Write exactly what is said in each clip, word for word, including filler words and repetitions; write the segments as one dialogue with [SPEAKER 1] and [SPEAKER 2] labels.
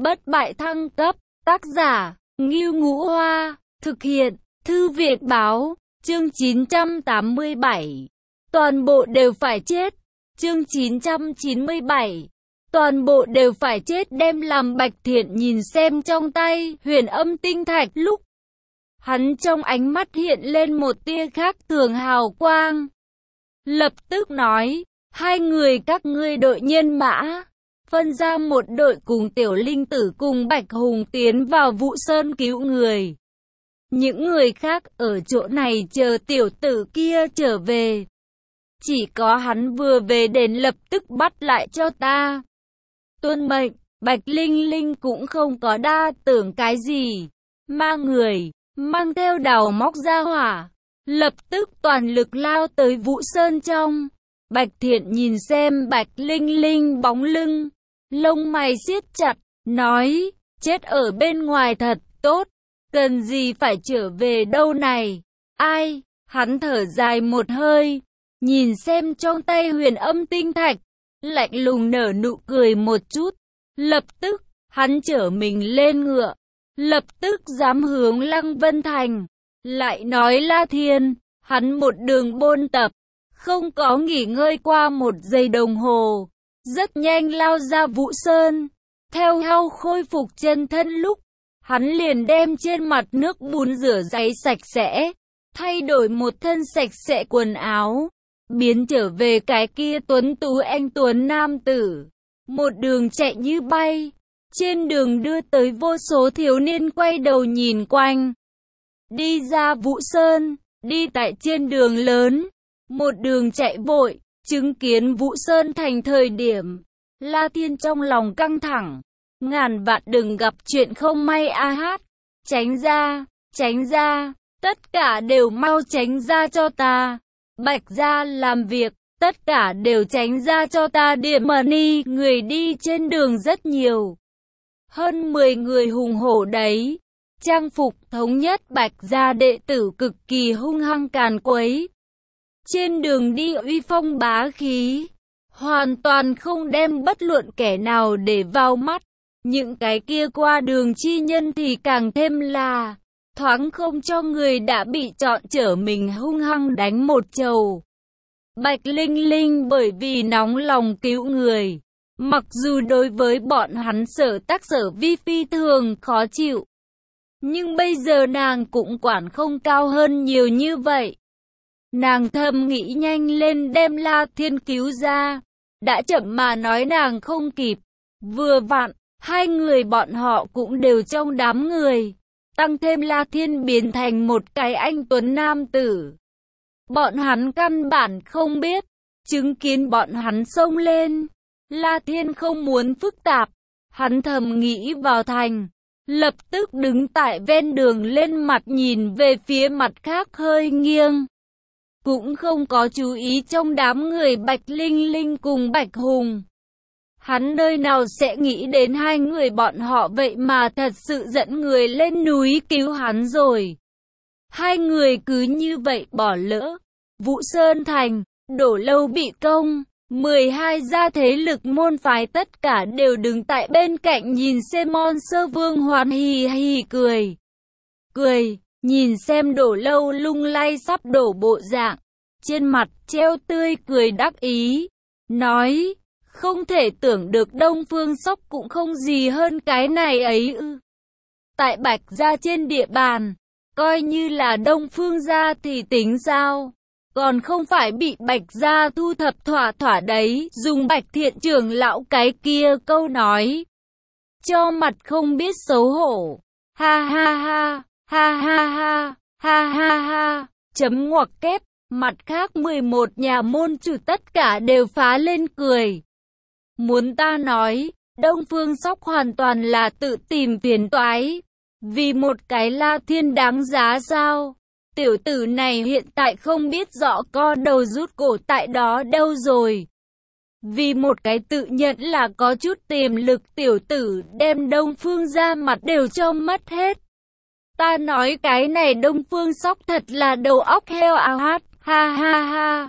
[SPEAKER 1] bất bại thăng cấp, tác giả, Ngưu Ngũ Hoa, thực hiện, Thư viện Báo, chương chín trăm tám mươi bảy. Toàn bộ đều phải chết, chương chín trăm chín mươi bảy. Toàn bộ đều phải chết đem làm Bạch Thiện nhìn xem trong tay, huyền âm tinh thạch lúc. Hắn trong ánh mắt hiện lên một tia khác thường hào quang. Lập tức nói, hai người các ngươi đội nhân mã. Phân ra một đội cùng Tiểu Linh Tử cùng Bạch Hùng tiến vào Vũ Sơn cứu người. Những người khác ở chỗ này chờ tiểu tử kia trở về. Chỉ có hắn vừa về đến lập tức bắt lại cho ta. Tuân mệnh, Bạch Linh Linh cũng không có đa tưởng cái gì. Mang người, mang theo đào móc ra hỏa. Lập tức toàn lực lao tới Vũ Sơn trong. Bạch Thiện nhìn xem Bạch Linh Linh bóng lưng. Lông mày siết chặt, nói, chết ở bên ngoài thật tốt, cần gì phải trở về đâu này, ai, hắn thở dài một hơi, nhìn xem trong tay huyền âm tinh thạch, lạnh lùng nở nụ cười một chút, lập tức, hắn chở mình lên ngựa, lập tức dám hướng Lăng Vân Thành, lại nói La Thiên, hắn một đường bôn tập, không có nghỉ ngơi qua một giây đồng hồ. Rất nhanh lao ra Vũ Sơn, theo hao khôi phục chân thân lúc, hắn liền đem trên mặt nước bùn rửa giấy sạch sẽ, thay đổi một thân sạch sẽ quần áo, biến trở về cái kia tuấn tú anh tuấn nam tử, một đường chạy như bay, trên đường đưa tới vô số thiếu niên quay đầu nhìn quanh, đi ra Vũ Sơn, đi tại trên đường lớn, một đường chạy vội. Chứng kiến Vũ Sơn thành thời điểm, La Thiên trong lòng căng thẳng, ngàn vạn đừng gặp chuyện không may a hát, tránh ra, tránh ra, tất cả đều mau tránh ra cho ta, Bạch gia làm việc, tất cả đều tránh ra cho ta điểm mờ ni, người đi trên đường rất nhiều, hơn mười người hùng hổ đấy, trang phục thống nhất Bạch gia đệ tử cực kỳ hung hăng càn quấy. Trên đường đi uy phong bá khí, hoàn toàn không đem bất luận kẻ nào để vào mắt. Những cái kia qua đường chi nhân thì càng thêm là, thoáng không cho người đã bị chọn trở mình hung hăng đánh một chầu. Bạch Linh Linh bởi vì nóng lòng cứu người, mặc dù đối với bọn hắn sở tác sở vi phi thường khó chịu, nhưng bây giờ nàng cũng quản không cao hơn nhiều như vậy. Nàng thầm nghĩ nhanh lên đem La Thiên cứu ra, đã chậm mà nói nàng không kịp, vừa vặn, hai người bọn họ cũng đều trong đám người, tăng thêm La Thiên biến thành một cái anh tuấn nam tử. Bọn hắn căn bản không biết, chứng kiến bọn hắn xông lên, La Thiên không muốn phức tạp, hắn thầm nghĩ vào thành, lập tức đứng tại ven đường lên mặt nhìn về phía mặt khác hơi nghiêng. Cũng không có chú ý trong đám người Bạch Linh Linh cùng Bạch Hùng. Hắn nơi nào sẽ nghĩ đến hai người bọn họ vậy mà thật sự dẫn người lên núi cứu hắn rồi. Hai người cứ như vậy bỏ lỡ. Vũ Sơn Thành, Đổ Lâu bị công, mười hai gia thế lực môn phái tất cả đều đứng tại bên cạnh nhìn xem Monster Vương hoan hì hì cười. Cười. Nhìn xem Đổ Lâu lung lay sắp đổ bộ dạng, trên mặt treo tươi cười đắc ý, nói, không thể tưởng được Đông Phương Sóc cũng không gì hơn cái này ấy ư. Tại Bạch gia trên địa bàn, coi như là Đông Phương gia thì tính sao, còn không phải bị Bạch gia thu thập thỏa thỏa đấy, dùng Bạch Thiện trưởng lão cái kia câu nói, cho mặt không biết xấu hổ, ha ha ha. Ha ha ha, ha ha ha, chấm ngoặc kép, mặt khác mười một nhà môn chủ tất cả đều phá lên cười. Muốn ta nói, Đông Phương Sóc hoàn toàn là tự tìm phiền toái, vì một cái La Thiên đáng giá sao? Tiểu tử này hiện tại không biết rõ co đầu rút cổ tại đó đâu rồi. Vì một cái tự nhận là có chút tiềm lực tiểu tử đem Đông Phương ra mặt đều cho mất hết. Ta nói cái này Đông Phương Sóc thật là đầu óc heo a hát, ha ha ha.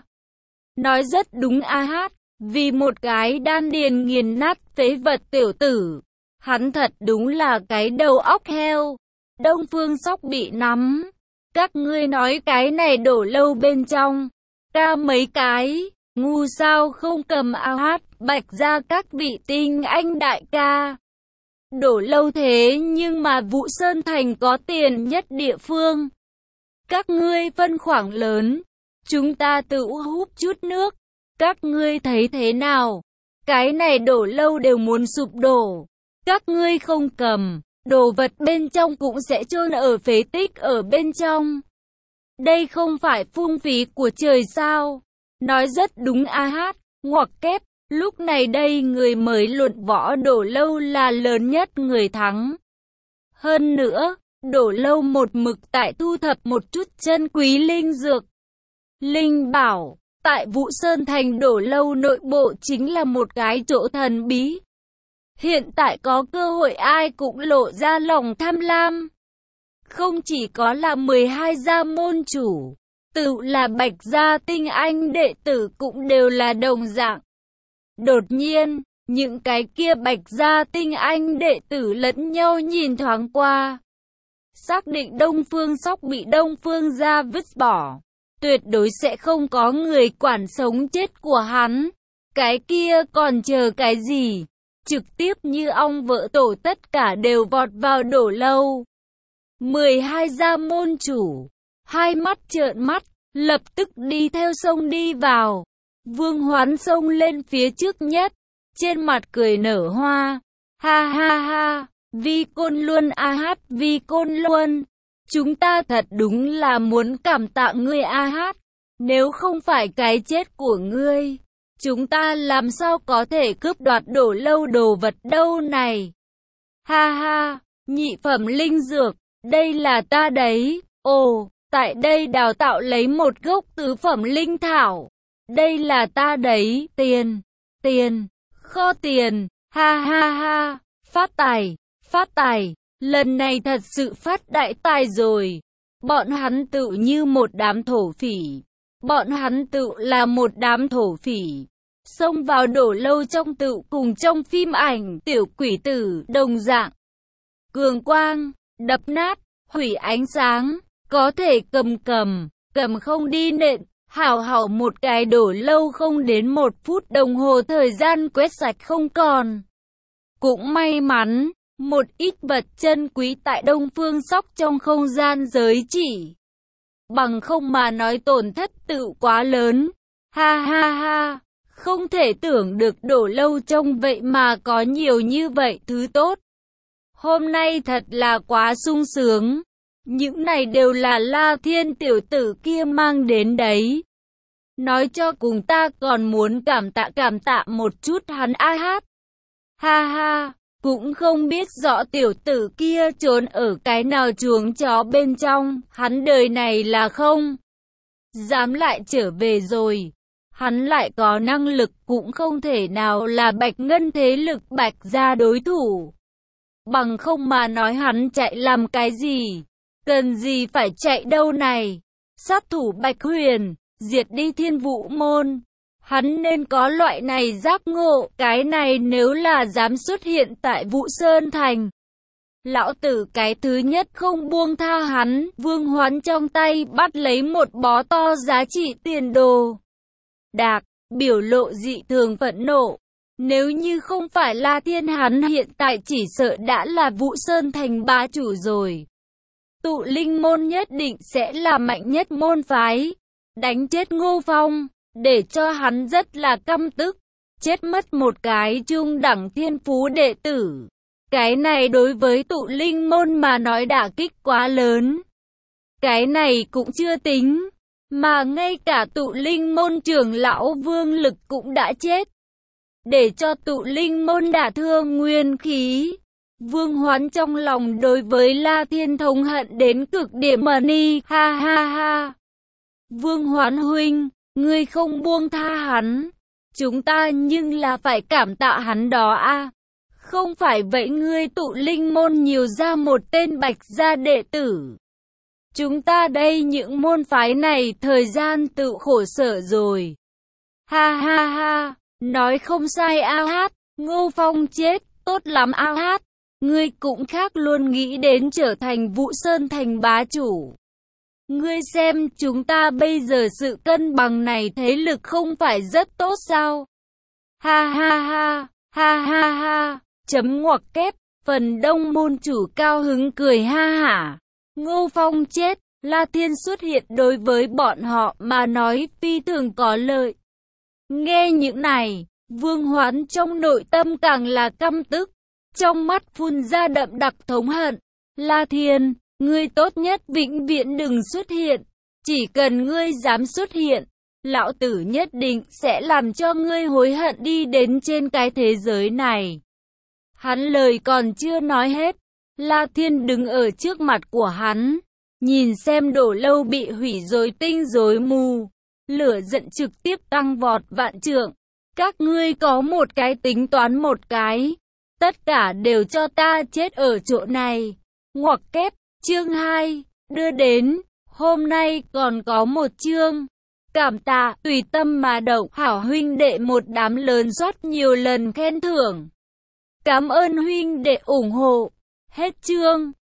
[SPEAKER 1] Nói rất đúng a hát, vì một cái đan điền nghiền nát phế vật tiểu tử, Hắn thật đúng là cái đầu óc heo. Đông Phương Sóc bị nắm. Các ngươi nói cái này đổ lâu bên trong. Ca mấy cái, ngu sao không cầm ao hát, bạch ra các vị tinh anh đại ca. Đổ lâu thế nhưng mà Vũ Sơn Thành có tiền nhất địa phương. Các ngươi phân khoảng lớn, chúng ta tự húp chút nước. Các ngươi thấy thế nào? Cái này đổ lâu đều muốn sụp đổ. Các ngươi không cầm, đồ vật bên trong cũng sẽ chôn ở phế tích ở bên trong. Đây không phải phung phí của trời sao? Nói rất đúng a hát, ngoặc kép. Lúc này đây người mới luận võ đổ lâu là lớn nhất người thắng. Hơn nữa, đổ lâu một mực tại thu thập một chút chân quý linh dược. Linh bảo, tại Vũ Sơn Thành đổ lâu nội bộ chính là một cái chỗ thần bí. Hiện tại có cơ hội ai cũng lộ ra lòng tham lam. Không chỉ có là mười hai gia môn chủ, tự là bạch gia tinh anh đệ tử cũng đều là đồng dạng. Đột nhiên, những cái kia bạch gia tinh anh đệ tử lẫn nhau nhìn thoáng qua. Xác định Đông Phương Sóc bị Đông Phương gia vứt bỏ. Tuyệt đối sẽ không có người quản sống chết của hắn. Cái kia còn chờ cái gì? Trực tiếp như ong vỡ tổ tất cả đều vọt vào đổ lâu. mười hai gia môn chủ, hai mắt trợn mắt, lập tức đi theo sông đi vào. Vương Hoán xông lên phía trước nhất, trên mặt cười nở hoa. Ha ha ha, Vi Côn Luân a hát, Vi Côn Luân. Chúng ta thật đúng là muốn cảm tạ ngươi a hát. Nếu không phải cái chết của ngươi, chúng ta làm sao có thể cướp đoạt đổ lâu đồ vật đâu này. Ha ha, nhị phẩm linh dược, đây là ta đấy. Ồ, tại đây đào tạo lấy một gốc tứ phẩm linh thảo. Đây là ta đấy. Tiền, tiền, kho tiền. Ha ha ha, phát tài, phát tài. Lần này thật sự phát đại tài rồi. Bọn hắn tự như một đám thổ phỉ. Bọn hắn tự là một đám thổ phỉ. Xông vào đổ lâu trong tự cùng trong phim ảnh tiểu quỷ tử đồng dạng. Cường quang, đập nát, hủy ánh sáng. Có thể cầm cầm, cầm không đi nện. Hảo hảo một cái đổ lâu không đến một phút đồng hồ thời gian quét sạch không còn. Cũng may mắn. Một ít vật chân quý tại Đông Phương Sóc trong không gian giới chỉ. Bằng không mà nói tổn thất tự quá lớn. Ha ha ha, không thể tưởng được đổ lâu trong vậy mà có nhiều như vậy thứ tốt. Hôm nay thật là quá sung sướng. Những này đều là La Thiên tiểu tử kia mang đến đấy. Nói cho cùng ta còn muốn cảm tạ cảm tạ một chút hắn a hát. Ha ha. Cũng không biết rõ tiểu tử kia trốn ở cái nào chuồng chó bên trong, hắn đời này là không dám lại trở về rồi. Hắn lại có năng lực cũng không thể nào là Bạch Ngân thế lực Bạch gia đối thủ. Bằng không mà nói hắn chạy làm cái gì, cần gì phải chạy đâu này. Sát thủ Bạch Huyền, diệt đi Thiên Vũ môn. Hắn nên có loại này giác ngộ, cái này nếu là dám xuất hiện tại Vũ Sơn Thành. Lão tử cái thứ nhất không buông tha hắn, Vương Hoán trong tay bắt lấy một bó to giá trị tiền đồ. Đạc, biểu lộ dị thường phẫn nộ. Nếu như không phải La Thiên hắn hiện tại chỉ sợ đã là Vũ Sơn Thành bá chủ rồi. Tụ linh môn nhất định sẽ là mạnh nhất môn phái. Đánh chết Ngô Phong. Để cho hắn rất là căm tức, chết mất một cái trung đẳng thiên phú đệ tử. Cái này đối với tụ linh môn mà nói đả kích quá lớn. Cái này cũng chưa tính, mà ngay cả tụ linh môn trưởng lão Vương Lực cũng đã chết. Để cho tụ linh môn đả thương nguyên khí. Vương Hoán trong lòng đối với La Thiên thống hận đến cực điểm mà ni, ha ha ha. Vương Hoán huynh, ngươi không buông tha hắn, chúng ta nhưng là phải cảm tạ hắn đó a. Không phải vậy ngươi tụ linh môn nhiều ra một tên Bạch gia đệ tử. Chúng ta đây những môn phái này thời gian tự khổ sở rồi. Ha ha ha, nói không sai a hát, Ngô Phong chết, tốt lắm a hát. ngươi cũng khác luôn nghĩ đến trở thành Vũ Sơn thành bá chủ. Ngươi xem chúng ta bây giờ sự cân bằng này thế lực không phải rất tốt sao? Ha ha ha, ha ha ha, chấm ngoặc kép, phần đông môn chủ cao hứng cười ha hả. Ngô Phong chết, La Thiên xuất hiện đối với bọn họ mà nói phi thường có lợi. Nghe những này, Vương Hoán trong nội tâm càng là căm tức, trong mắt phun ra đậm đặc thống hận. La Thiên, ngươi tốt nhất vĩnh viễn đừng xuất hiện, chỉ cần ngươi dám xuất hiện, lão tử nhất định sẽ làm cho ngươi hối hận đi đến trên cái thế giới này. Hắn lời còn chưa nói hết, La Thiên đứng ở trước mặt của hắn, nhìn xem Đổ Lâu bị hủy rối tinh rối mù, lửa giận trực tiếp tăng vọt vạn trượng. Các ngươi có một cái tính toán một cái, tất cả đều cho ta chết ở chỗ này. Ngoặc kép, chương hai, đưa đến, hôm nay còn có một chương. Cảm tạ, tùy tâm mà động, hảo huynh đệ một đám lớn rót nhiều lần khen thưởng. Cảm ơn huynh đệ ủng hộ. Hết chương.